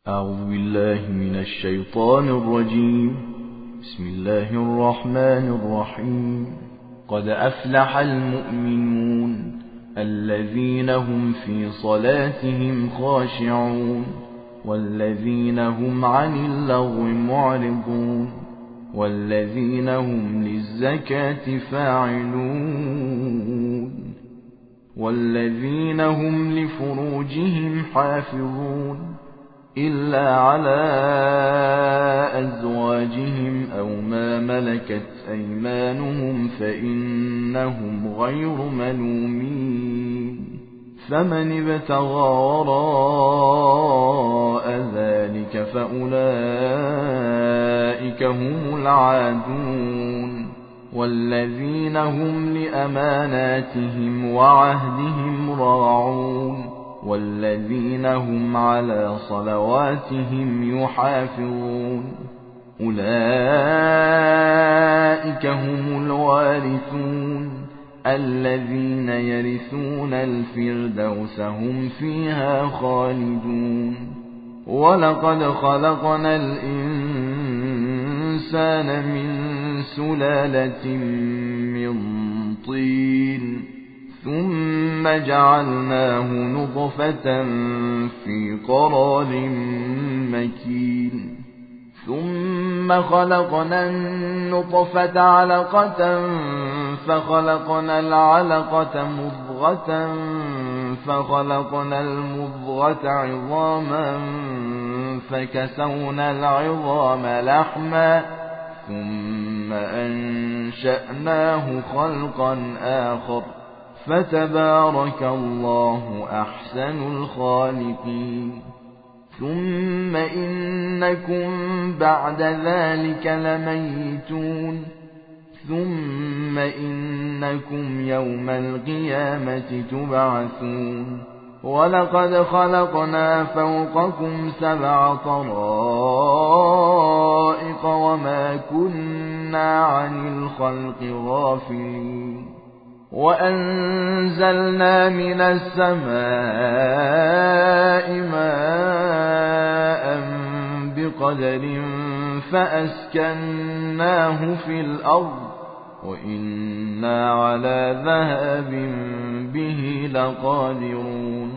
أعوذ بالله من الشيطان الرجيم. بسم الله الرحمن الرحيم. قد أفلح المؤمنون الذين هم في صلاتهم خاشعون والذين هم عن اللغو معرضون والذين هم للزكاة فاعلون والذين هم لفروجهم حافظون إلا على أزواجهم أو ما ملكت أيمانهم فإنهم غير ملومين. فمن ابتغى وراء ذلك فأولئك هم العادون والذين هم لأماناتهم وعهدهم راعون والذين هم على صلواتهم يحافظون. أولئك هم الوارثون الذين يرثون الفردوس هم فيها خالدون. ولقد خلقنا الإنسان من سلالة من طين ثم جعلناه نطفة في قرار مكين ثم خلقنا النطفة علقة فخلقنا العلقة مضغة فخلقنا المضغة عظاما فكسونا العظام لحما ثم أنشأناه خلقا آخر فتبارك الله أحسن الخالقين. ثم إنكم بعد ذلك لميتون ثم إنكم يوم القيامة تبعثون. ولقد خلقنا فوقكم 7 طرائق وما كنا عن الخلق غافلين. وأنزلنا من السماء ماء بقدر فأسكناه في الأرض وإنا على ذهاب به لقادرون.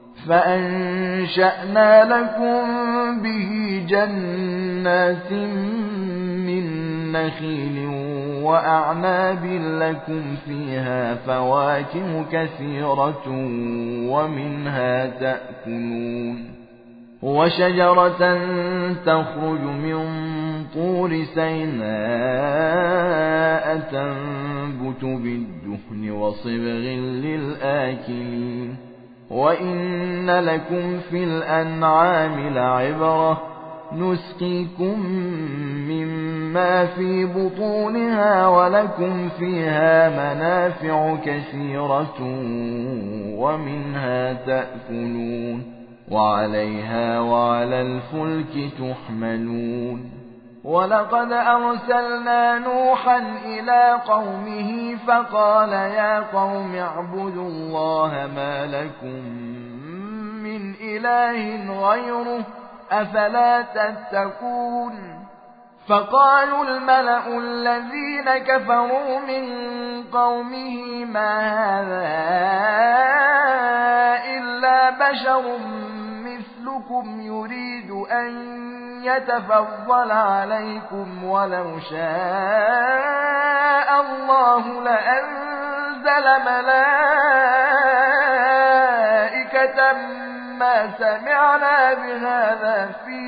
فأنشأنا لكم به جنات من نخيل وأعناب لكم فيها فواكه كثيرة ومنها تأكلون. وشجرة تخرج من طور سيناء تنبت بالدهن وصبغ للآكلين. وإن لكم في الأنعام لعبرة نسقيكم مما في بطونها ولكم فيها منافع كثيرة ومنها تأكلون وعليها وعلى الفلك تحملون. ولقد أرسلنا نوحا إلى قومه فقال يا قوم اعبدوا الله ما لكم من إله غيره أفلا تتقون. فقالوا الملأ الذين كفروا من قومه ما هذا إلا بشر مثلكم يريد أن يتفضل عليكم ولو شاء الله لأنزل ملائكة ما سمعنا بهذا في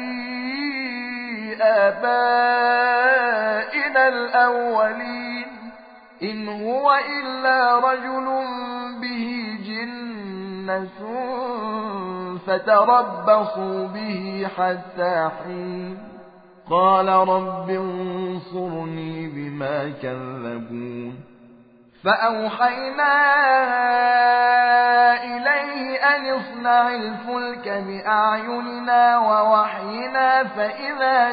آبائنا الأولين إن هو إلا رجل به جنة فتربصوا به حتى حين. قال رب انصرني بما كذبون. فأوحينا إليه أن اصنع الفلك بأعيننا ووحينا فإذا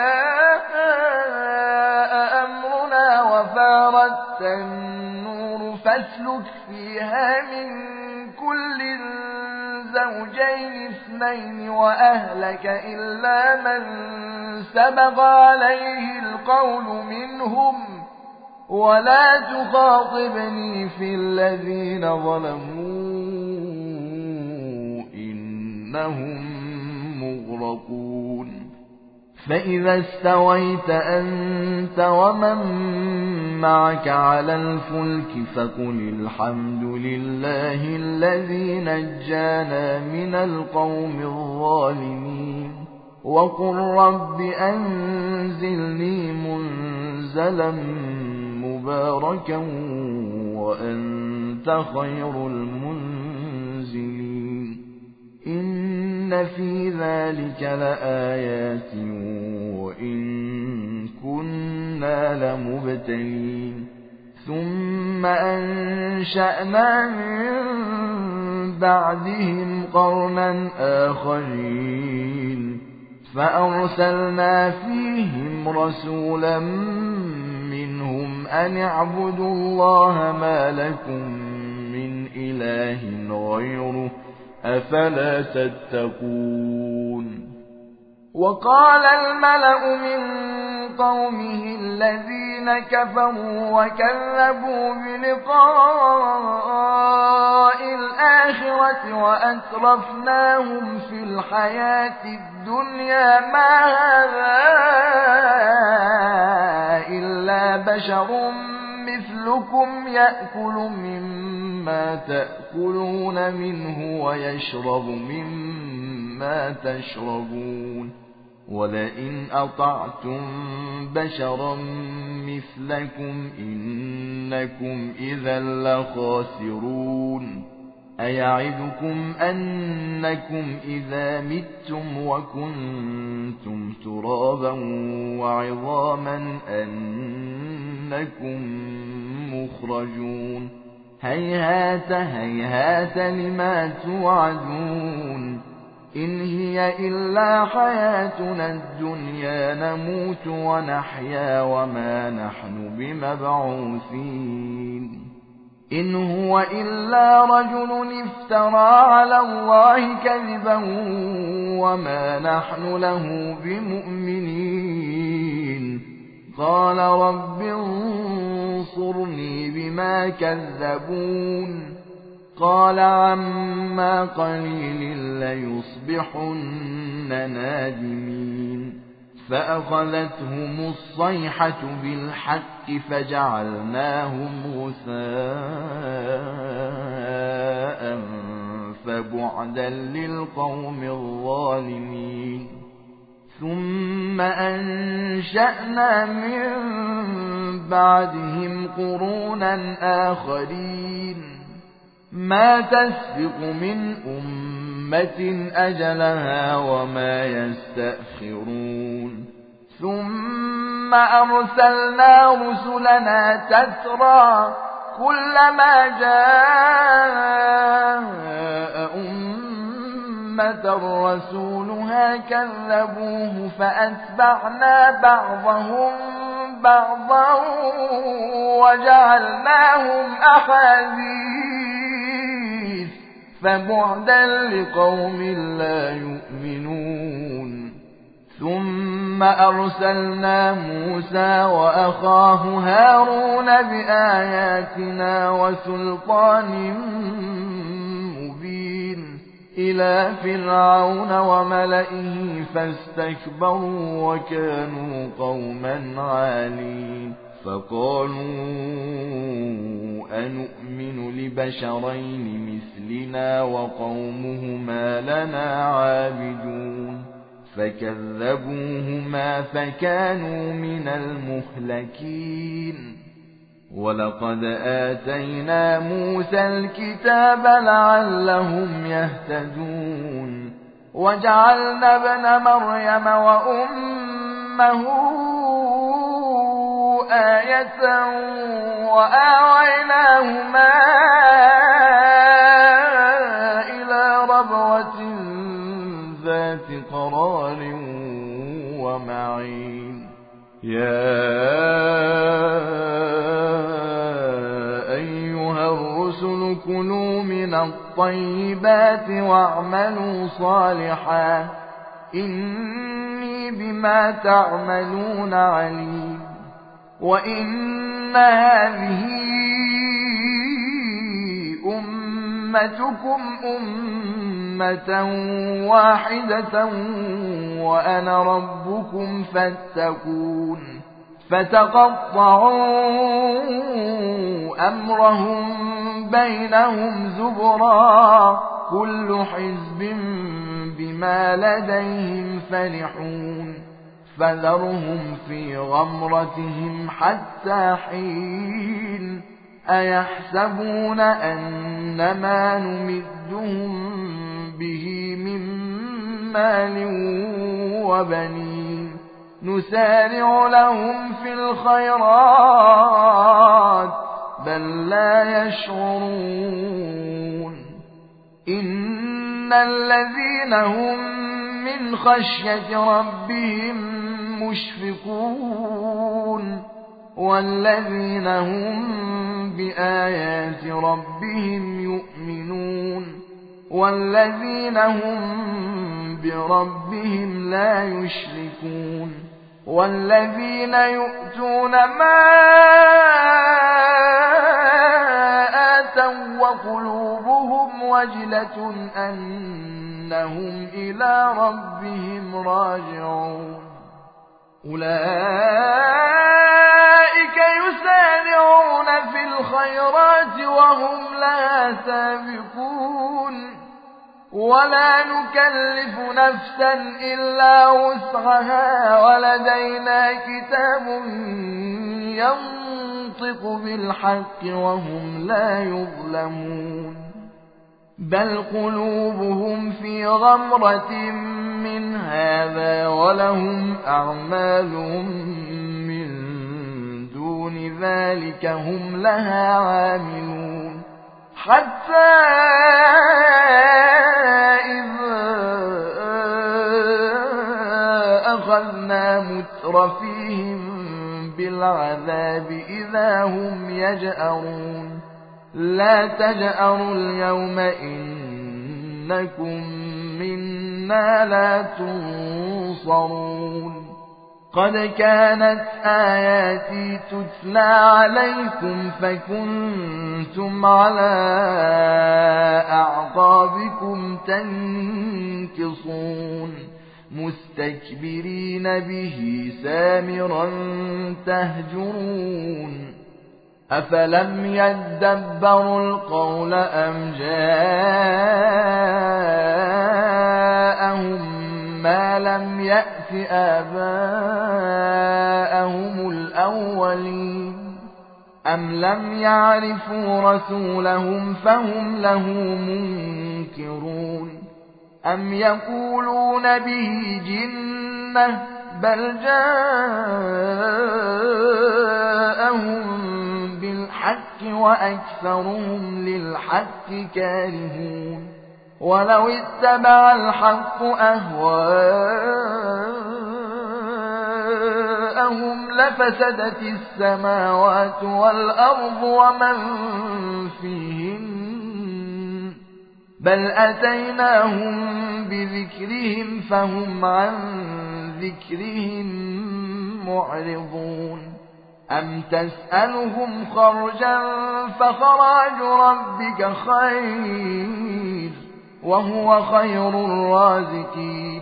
جاء أمرنا وفارت النور فاسلك فيها من كل زوجين اثنين وأهلك إلا من سبق عليه القول منهم ولا تخاطبني في الذين ظلموا إنهم مغرقون فإذا استويت أنت ومن معك على الفلك فقل الحمد لله الذي نجانا من القوم الظالمين وقل رب أنزلني منزلا مباركا وأنت خير المنزلين إن في ذلك لآيات وإن كنا لمبتلين ثم أنشأنا من بعدهم قرنا آخرين فأرسلنا فيهم رسولا منهم أن اعبدوا الله ما لكم من إله غيره أفلا تتقون وقال الملأ من قومه الذين كفروا وكذبوا بلقاء الآخرة وأترفناهم في الحياة الدنيا ما هذا إلا بشر مثلكم يأكل مما تأكلون منه ويشرب مما تشربون ولئن أطعتم بشرا مثلكم إنكم إذا لخاسرون أيعدكم أنكم إذا متم وكنتم ترابا وعظاما أنكم مخرجون هيهات هيهات لما توعدون إن هي إلا حياتنا الدنيا نموت ونحيا وما نحن بمبعوثين إن هو إلا رجل افترى على الله كذبا وما نحن له بمؤمنين قال رب انصرني بما كذبون قال عما قليل ليصبحن نادمين فأخذتهم الصيحة بالحق فجعلناهم غثاء فبعدا للقوم الظالمين ثم أنشأنا من بعدهم قرونا آخرين ما تسبق من أمة أجلها وما يستأخرون ثم أرسلنا رسلنا تترى كلما جاء أمة رسولها كذبوه فأتبعنا بعضهم بعضا وجعلناهم أحاديث فبعدا لقوم لا يؤمنون ثم أرسلنا موسى وأخاه هارون بآياتنا وسلطان مبين إلى فرعون وملئه فاستكبروا وكانوا قوما عالين فقالوا أنؤمن لبشرين مثلنا وقومهما لنا عابدون فكذبوهما فكانوا من المهلكين ولقد آتينا موسى الكتاب لعلهم يهتدون وجعلنا ابن مريم وأمه آية وآويناهما إلى ربوة ذات قرار ومعين يا أيها الرسل كلوا من من الطيبات واعملوا صالحا إني بما تعملون عليم وإن هذه أمتكم أمة واحدة وأنا ربكم فاتقون فتقطعوا أمرهم بينهم زبرا كل حزب بما لديهم فرحون فذرهم في غمرتهم حتى حين أيحسبون أنما نمدهم به من مال وبنين نسارع لهم في الخيرات بل لا يشعرون إن الذين هم من خشية ربهم مشفقون والذين هم بآيات ربهم يؤمنون والذين هم بربهم لا يشركون والذين يؤتون ما آتوا وقلوبهم وجلة أنهم إلى ربهم راجعون أولئك يسارعون في الخيرات وهم لها سابقون ولا نكلف نفسا إلا وسعها ولدينا كتاب ينطق بالحق وهم لا يظلمون بل قلوبهم في غمرة من هذا ولهم أعمال من دون ذلك هم لها عاملون حتى إذا أخذنا مترفيهم بالعذاب إذا هم يجأرون لا تجأروا اليوم إنكم منا لا تنصرون قد كانت آياتي تتلى عليكم فكنتم على أعقابكم تنكصون مستكبرين به سامرا تهجرون أفلم يدبروا القول أم جاءهم ما لم يأت آباءهم الأولين أم لم يعرفوا رسولهم فهم له منكرون أم يقولون به جنة بل جاءهم بالحق وأكثرهم للحق كارهون ولو اتبع الحق أهواءهم لفسدت السماوات والأرض ومن فيهن بل أتيناهم بذكرهم فهم عن ذكرهم معرضون أم تسألهم خرجا فخراج ربك خير وهو خير الرازقين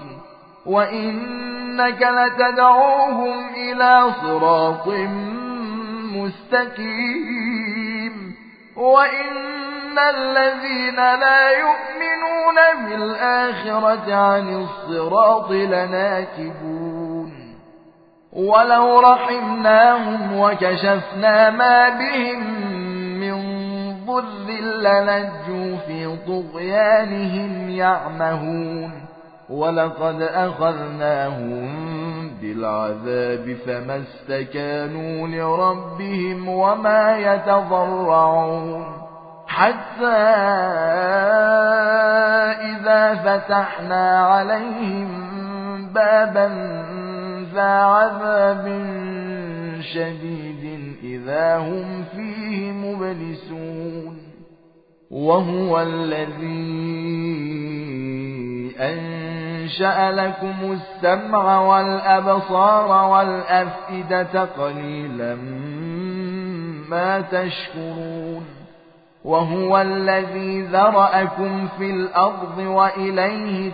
وإنك لتدعوهم إلى صراط مستقيم وإن الذين لا يؤمنون بالآخرة عن الصراط لناكبون ولو رحمناهم وكشفنا ما بهم من ضر للجوا في طغيانهم يعمهون ولقد أخذناهم بالعذاب فما استكانوا لربهم وما يتضرعون حتى إذا فتحنا عليهم بابا ذا عذاب شديد إذا هم فيه مبلسون وهو الذي أنشأ لكم السمع والأبصار والأفئدة قليلا ما تشكرون وهو الذي ذرأكم في الأرض وإليه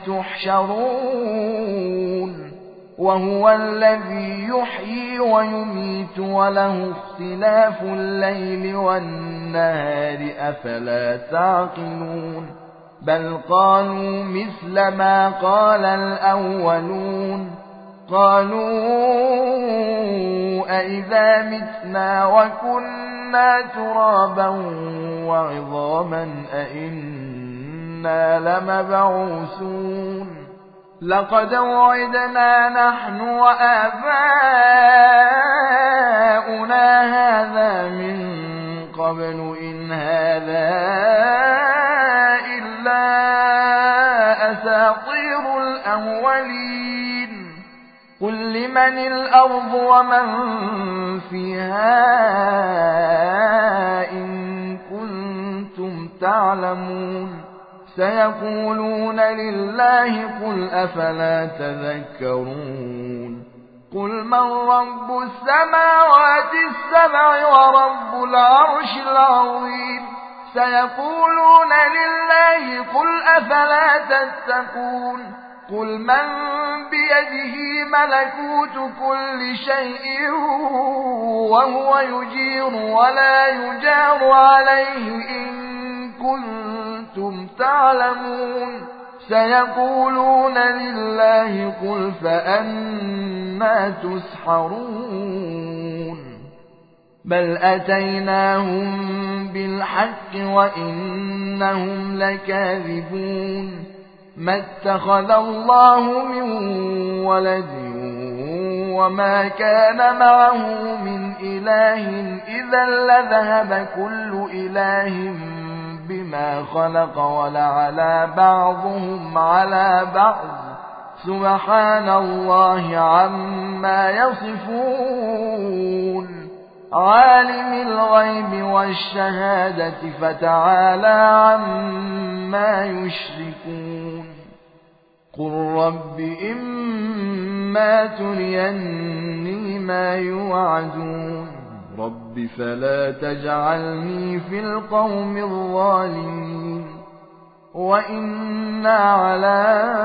تحشرون وهو الذي يحيي ويميت وله اختلاف الليل والنهار أفلا تعقلون بل قالوا مثل ما قال الأولون قالوا أئذا متنا وكنا ترابا وعظاما أئنا لمبعوثون لقد وعدنا نحن وآباؤنا هذا من قبل إن هذا إلا أساطير الأولين قل لمن الأرض ومن فيها إن كنتم تعلمون سيقولون لله قل أفلا تذكرون قل من رب السماوات السبع ورب العرش العظيم سيقولون لله قل أفلا تتقون قل من بيده ملكوت كل شيء وهو يجير ولا يجار عليه إن كنتم تعلمون سيقولون لله قل فأنى تسحرون بل أتيناهم بالحق وإنهم لكاذبون ما اتخذ الله من ولد وما كان معه من إله إذا لذهب كل إله بما خلق ولعلى بعضهم على بعض سبحان الله عما يصفون عالم الغيب والشهادة فتعالى عما يشركون قل رب إما تريني ما يوعدون رب فلا تجعلني في القوم الظالمين وإنا على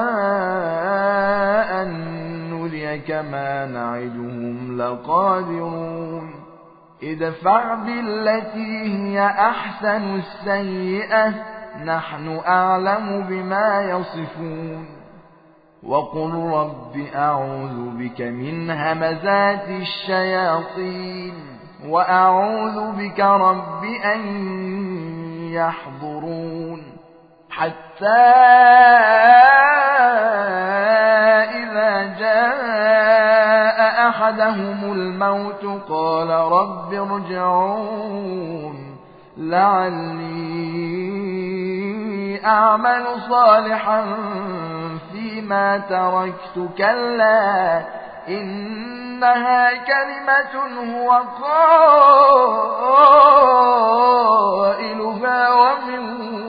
أن نريك ما نعدهم لقادرون ادفع بالتي هي أحسن السيئة نحن أعلم بما يصفون وقل رب أعوذ بك من همزات الشياطين وأعوذ بك رب أن يحضرون حتى إذا جاء أحدهم الموت قال رب ارجعون لعلي أعمل صالحا فيما تركت كلا إنها كلمة هو قائلها ومن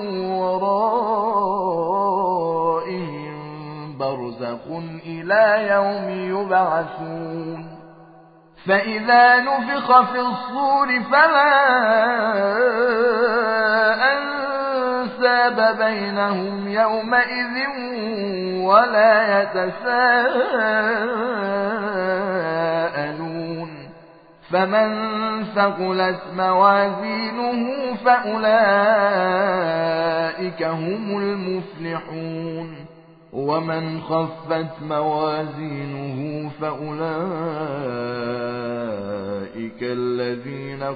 ورائهم برزخ إلى يوم يبعثون فإذا نفخ في الصور فلا أنساب بينهم يومئذ ولا يتساءلون فمن ثقلت موازينه فأولئك هم المفلحون ومن خفت موازينه فأولئك الذين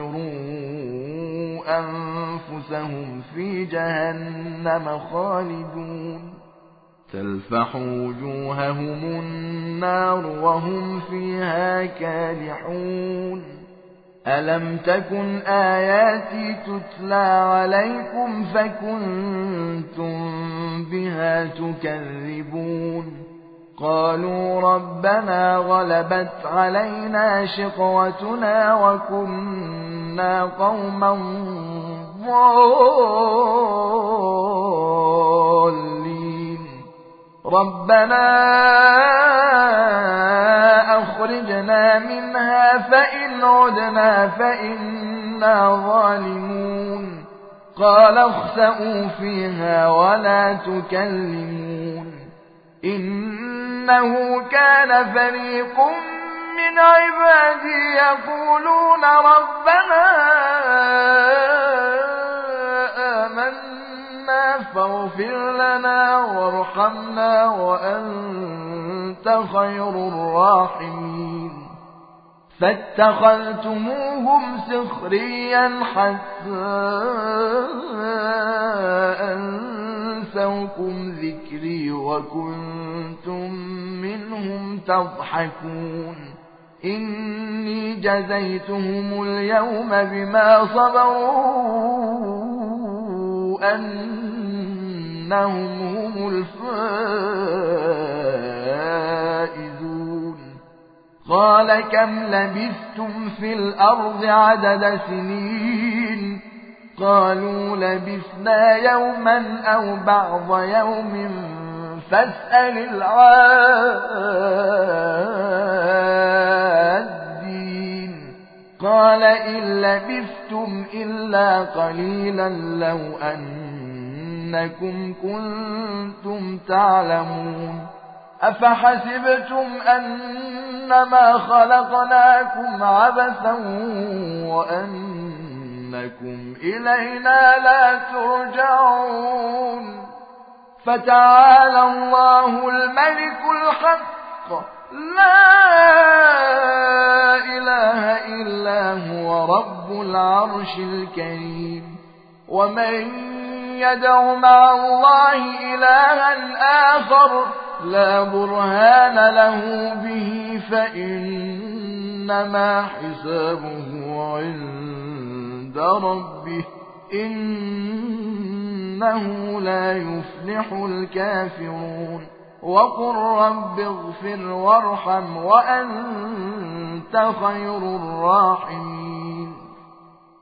خسروا أنفسهم في جهنم خالدون تلفح وجوههم النار وهم فيها كالحون ألم تكن آياتي تتلى عليكم فكنتم بها تكذبون قالوا ربنا غلبت علينا شقوتنا وكنا قوما الضالين ربنا أخرجنا منها فإن عدنا فإنا ظالمون قال اخسئوا فيها ولا تكلمون إنه كان فريق من عبادي يقولون ربنا آمنا فاغفر لنا وارحمنا وأنت خير الراحمين فاتخذتموهم سخريا حتى أنسوكم ذكري وكنتم منهم تضحكون إني جزيتهم اليوم بما صبروا أنهم هم الفائزون قال كم لبثتم في الأرض عدد سنين قالوا لبثنا يوما أو بعض يوم فاسأل العادين قال إن لبثتم إلا قليلا لو أنكم كنتم تعلمون أفحسبتم أنما خلقناكم عبثا وأنكم إلينا لا ترجعون فتعالى الله الملك الحق لا إله إلا هو رب العرش الكريم ومن يدع مع الله إلها آخر لا برهان له به فإنما حسابه عند ربه إنه لا يفلح الكافرون وقل رب اغفر وارحم وأنت خير الراحمين